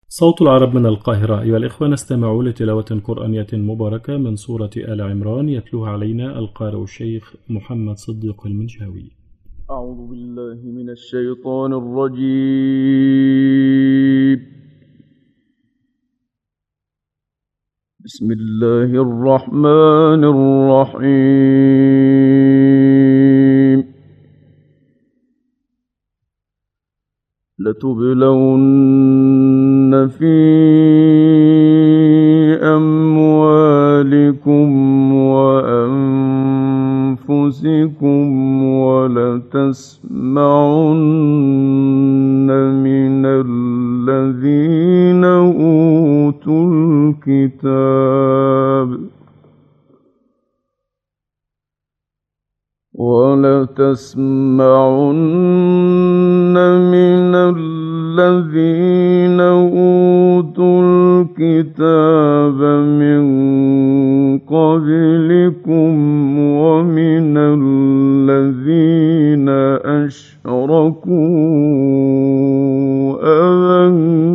صوت العرب من القاهرة. أيها الإخوة، نستمع لتلاوة قرآنية مباركة من سورة آل عمران، يتلوها علينا القارئ الشيخ محمد صديق المنشاوي. أعوذ بالله من الشيطان الرجيم. بسم الله الرحمن الرحيم. لتبلون في أموالكم وأنفسكم ولتسمعن من الذين أوتوا الكتاب من قبلكم ومن الذين أشركوا أذى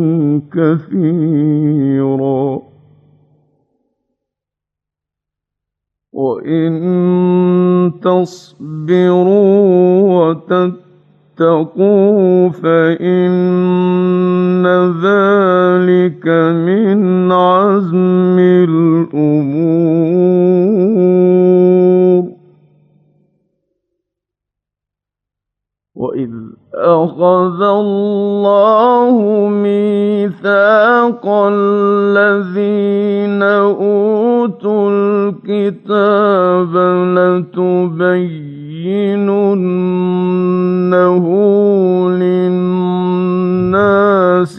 كثيرا وإن تصبروا وتتقوا فإن ذلك من عزم الأمور. وإذ أخذ الله ميثاق الذين أوتوا الكتاب لتبيننه للناس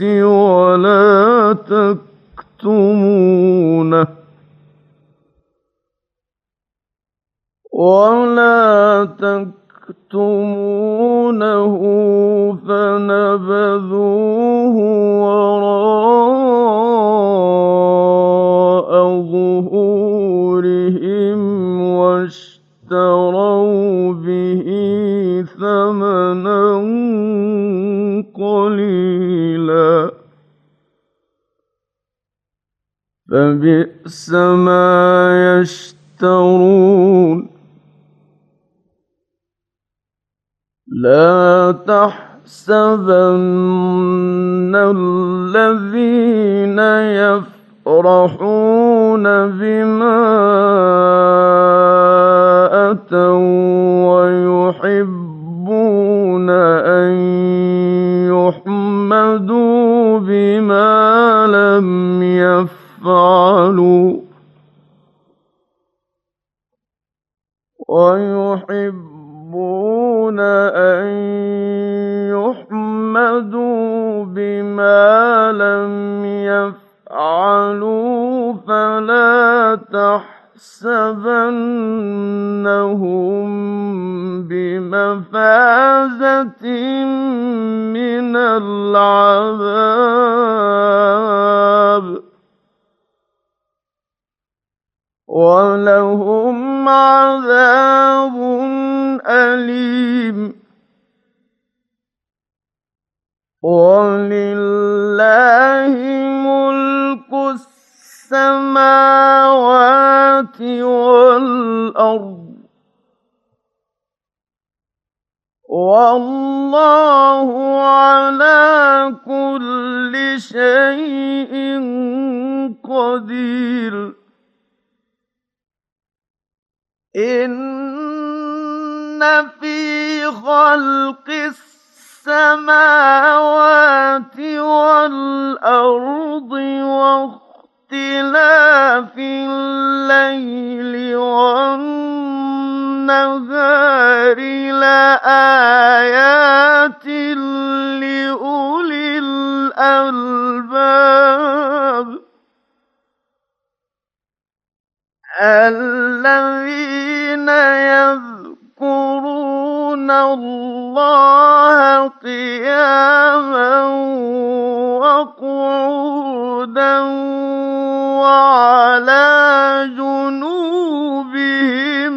ولا تكتمونه فنبذوه وراء ظهورهم واشتروا به ثمنا قليلا فبئس ما يشترون. لا تحسبن الذين يفرحون بما أتوا ويحبون أن يحمدوا بما لم يفعلوا فلا تحسبنهم بمفازة من العذاب ولهم عذاب أليم. ولله ملك السماوات والأرض والله على كل شيء قدير. إن في خلق السماوات والأرض واختلاف الليل والنهار لآيات لأولي الألباب الذين يذكرون الله قياما وقعودا وعلى جنوبهم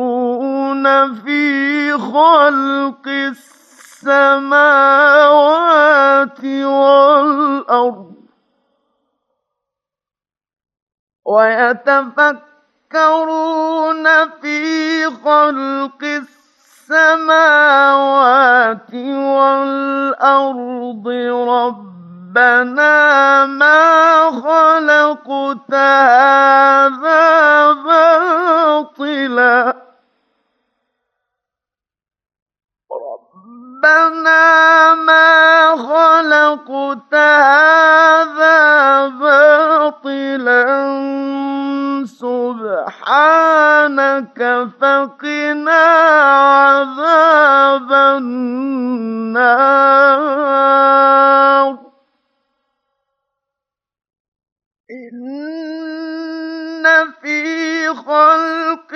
ويتفكرون في خلق السماوات ويتفكرون في خلق السماوات والأرض ربنا ما خلقت هذا باطلا ربنا ما خلقت هذا باطلا سبحانك فقنا عذاب النار إن في خلق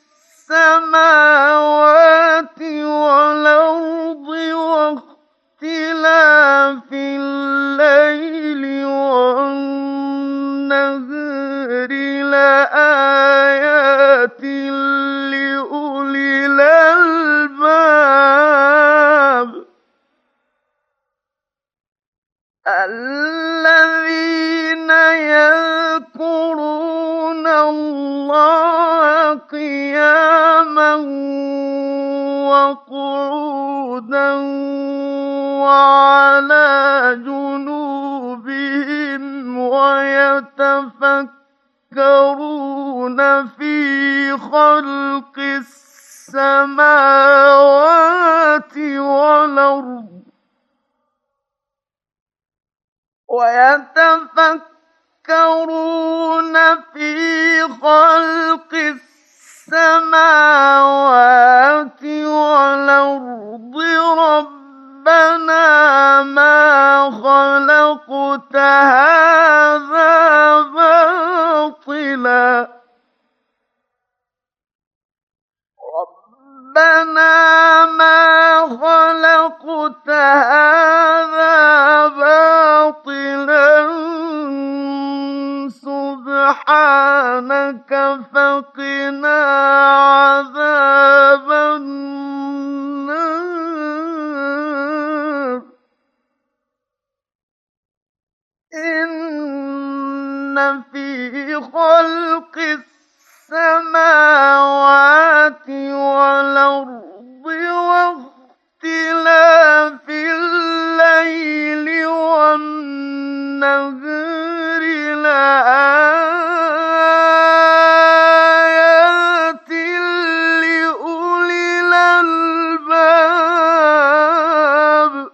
السماوات والأرض واختلاف الليل والنهار لآيات لأولي الألباب الذين يذكرون الله قياما وقعودا وعلى جنوبهم ويتفكرون في خلق السماوات والأرض ويتفكرون في خلق السماوات والأرض ربنا ما خلقت هذا باطلا ربنا ما خلقت هذا باطلا سبحانك فقنا عذاب النار إن في خلق السماوات والأرض واختلاف الليل والنهار لآيات لأولي الألباب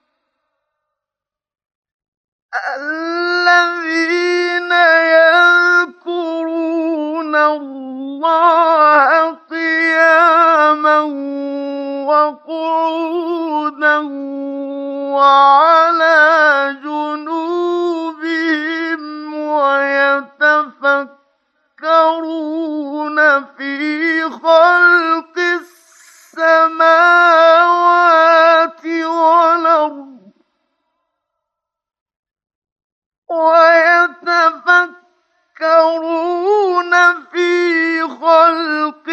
الذين يذكرون الله قياما وقعودا وعلى جنوبهم ويتفكرون في خلق السماوات والأرض ويتفكرون في خلق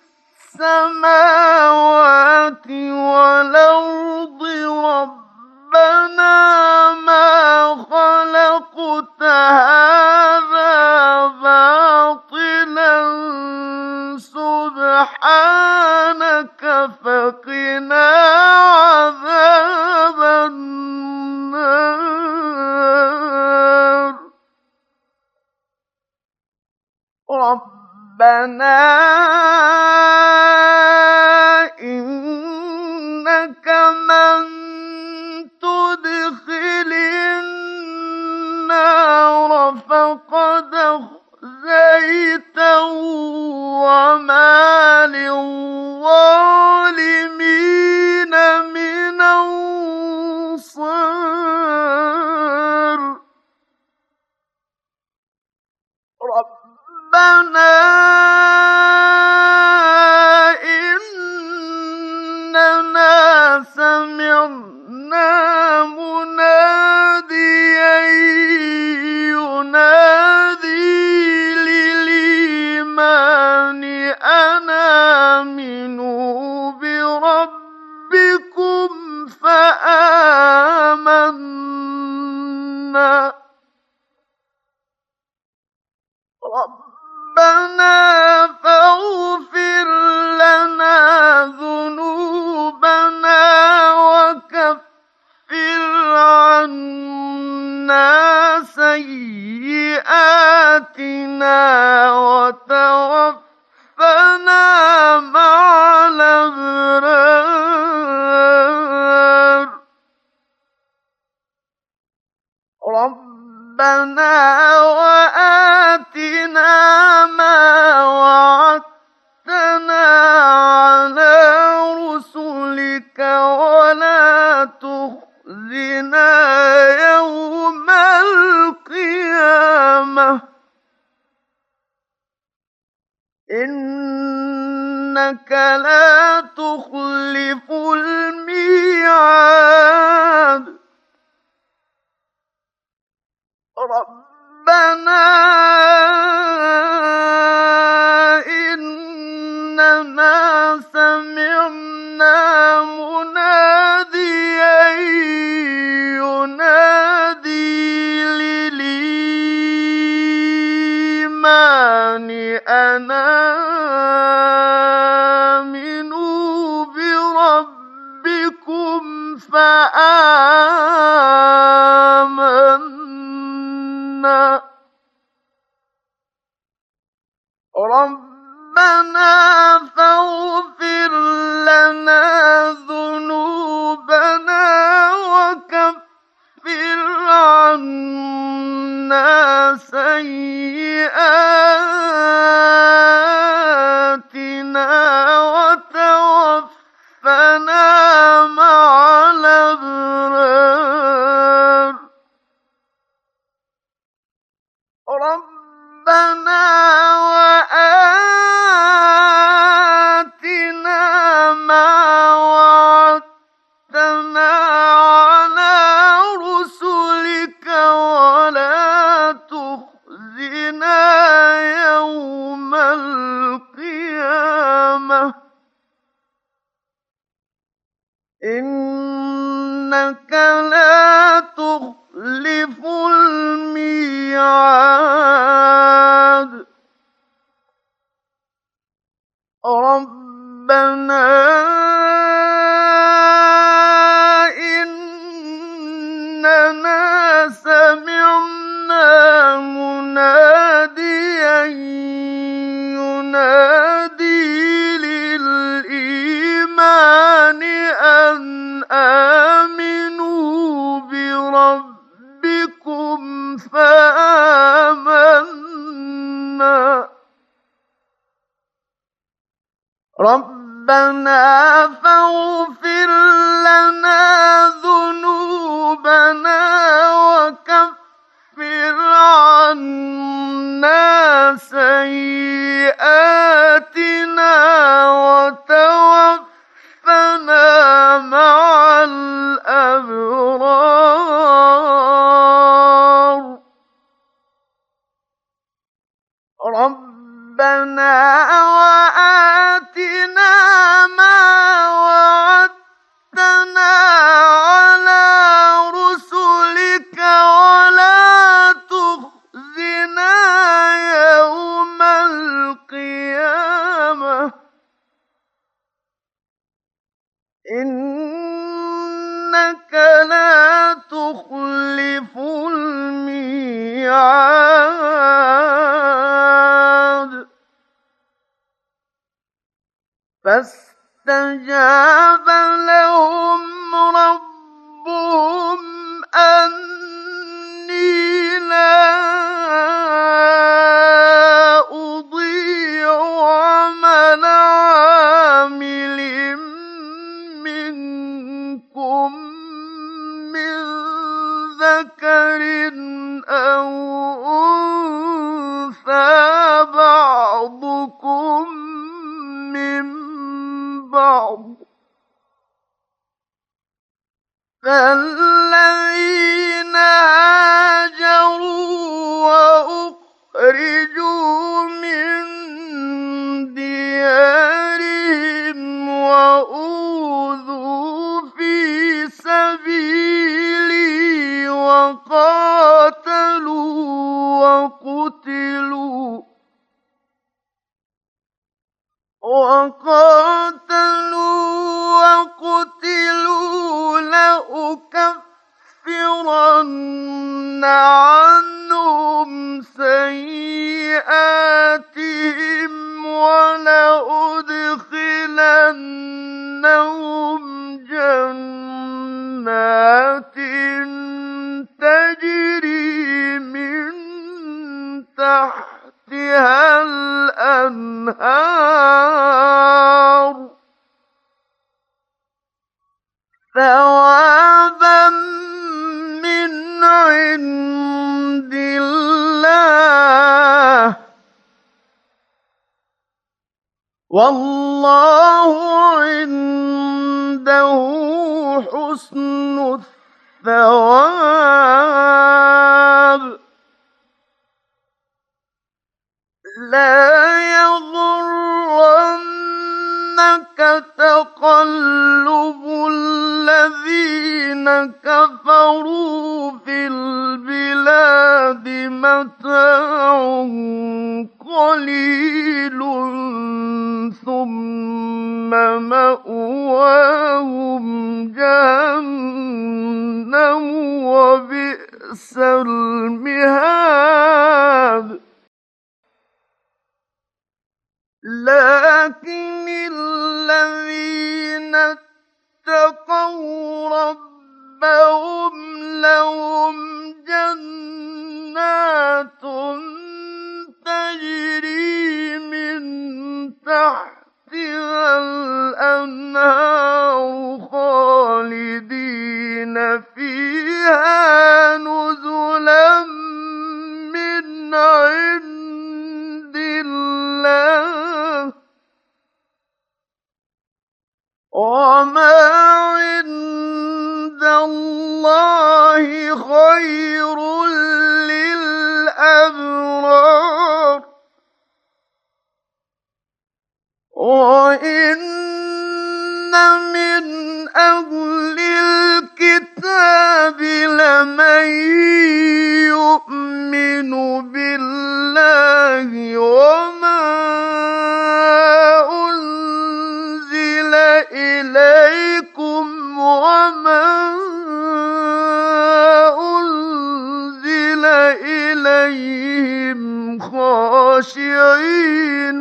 السماوات والأرض ربنا ما خلقت هذا باطلا سبحانك فقنا عذاب النار ربنا إنك من تدخل النار فقد أخزيته وما للظالمين من أنصار ربنا عَنَّا سَيِّئَاتِنَا وَتَوَفَّنَا مَعَ الْأَبْرَارِ رَبَّنَا وَآتِنَا مَا وَعَدتَّنَا عَلَىٰ رُسُلِكَ وَلَا تُخْزِنَا يَوْمَ الْقِيَامَةِ إِنَّكَ لَا تُخْلِفُ الْمِيعَادَ رَبَّنَا إِنَّنَا سَمِعْنَا مُنَادِيًا يُنَادِي لِلْإِيمَانِ أَنْ آمِنُوا بِرَبِّكُمْ فَآمَنَّا رَبَّنَا فَاغْفِرْ لَنَا ذُنُوبَنَا وَكَفِّرْ عَنَّا سَيِّئَاتِنَا وَتَوَفَّنَا مَعَ الْأَبْرَارِ رَبَّنَا وَآتِنَا مَا وَعَدتَّنَا عَلَىٰ رُسُلِكَ وَلَا تُخْزِنَا يَوْمَ الْقِيَامَةِ إِنَّكَ لَا تُخْلِفُ الْمِيعَادَ رَبَّنَا إِنَّنَا سَمِعْنَا مُنَادِيًا يُنَادِي لِلْإِيمَانِ أَنْ آمِنُوا بِرَبِّكُمْ فَآمَنَّا رَبَّنَا فَاغْفِرْ لَنَا ذُنُوبَنَا وَكَفِّرْ عَنَّا سَيِّئَاتِنَا وَتَوَفَّنَا مَعَ الْأَبْرَارِ رَبَّنَا وَآتِنَا مَا وَعَدتَّنَا عَلَىٰ رُسُلِكَ وَلَا تُخْزِنَا يَوْمَ الْقِيَامَةِ إِنَّكَ لَا تُخْلِفُ الْمِيعَادَ فَاسْتَجَابَ لَهُمْ رَبُّهُمْ أَنِّي لَا أُضِيعُ عَمَلَ عَامِلٍ مِّنكُم مِّن ذَكَرٍ أَوْ أُنثَىٰ بَعْضُكُم مِّن بَعْضٍ فَالَّذِينَ هَاجَرُوا وَأُخْرِجُوا مِن دِيَارِهِمْ وَأُوذُوا فِي سَبِيلِي وَقَاتَلُوا وَقُتِلُوا لَأُكَفِّرَنَّ عَنْهُمْ سَيِّئَاتِهِمْ وَلَأُدْخِلَنَّهُمْ جَنَّاتٍ تَجْرِي مِن تَحْتِهَا الْأَنْهَارُ ثَوَابًا مِّنْ عِندِ اللَّهِ ۗ وَاللَّهُ عِندَهُ حُسْنُ الثَّوَابِ. لَا يَغُرَّنَّكَ تَقَلُّبُ الَّذِينَ كَفَرُوا فِي الْبِلَادِ ۖ مَتَاعٌ قَلِيلٌ ثُمَّ مَأْوَاهُمْ جَهَنَّمُ ۖ وَبِئْسَ الْمِهَادُ. لَٰكِنِ الَّذِينَ اتَّقَوْا رَبَّهُمْ لَهُمْ جَنَّاتٌ تَجْرِي مِن تَحْتِهَا الْأَنْهَارُ خَالِدِينَ فِيهَا نُزُلًا مِّنْ عِندِ اللَّهِ ۗ وَمَا عِندَ اللَّهِ خَيْرٌ لِّلْأَبْرَارِ. وَإِنَّ مِنْ أَهْلِ الْكِتَابِ لَمَن يُؤْمِنُ بِاللَّهِ وَمَا أُنزِلَ إِلَيْكُمْ وَمَا أُنزِلَ إِلَيْهِمْ خَاشِعِينَ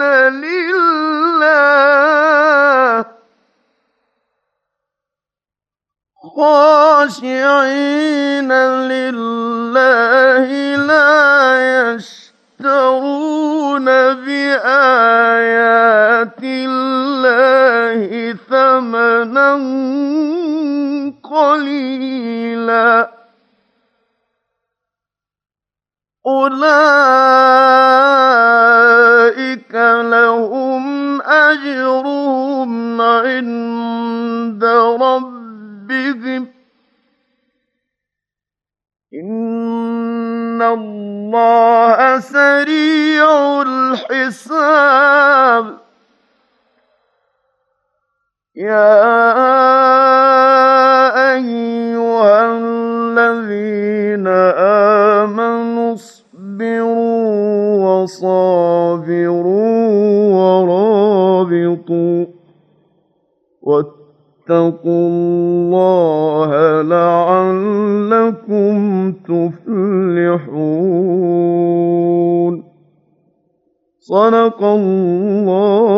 لِلَّهِ لَا يَشْتَرُونَ بِآيَاتِ اللَّهِ ثَمَنًا قَلِيلًا ۗ أُولَٰئِكَ لَهُمْ أَجْرُهُمْ عِندَ رَبِّهِمْ ۗ إِنَّ اللَّهَ سَرِيعُ الْحِسَابِ. يَا أَيُّهَا الَّذِينَ آمَنُوا اصْبِرُوا وَصَابِرُوا وَرَابِطُوا ۖ وَاتَّقُوا اللَّهَ لَعَلَّكُمْ تُفْلِحُونَ. صدق الله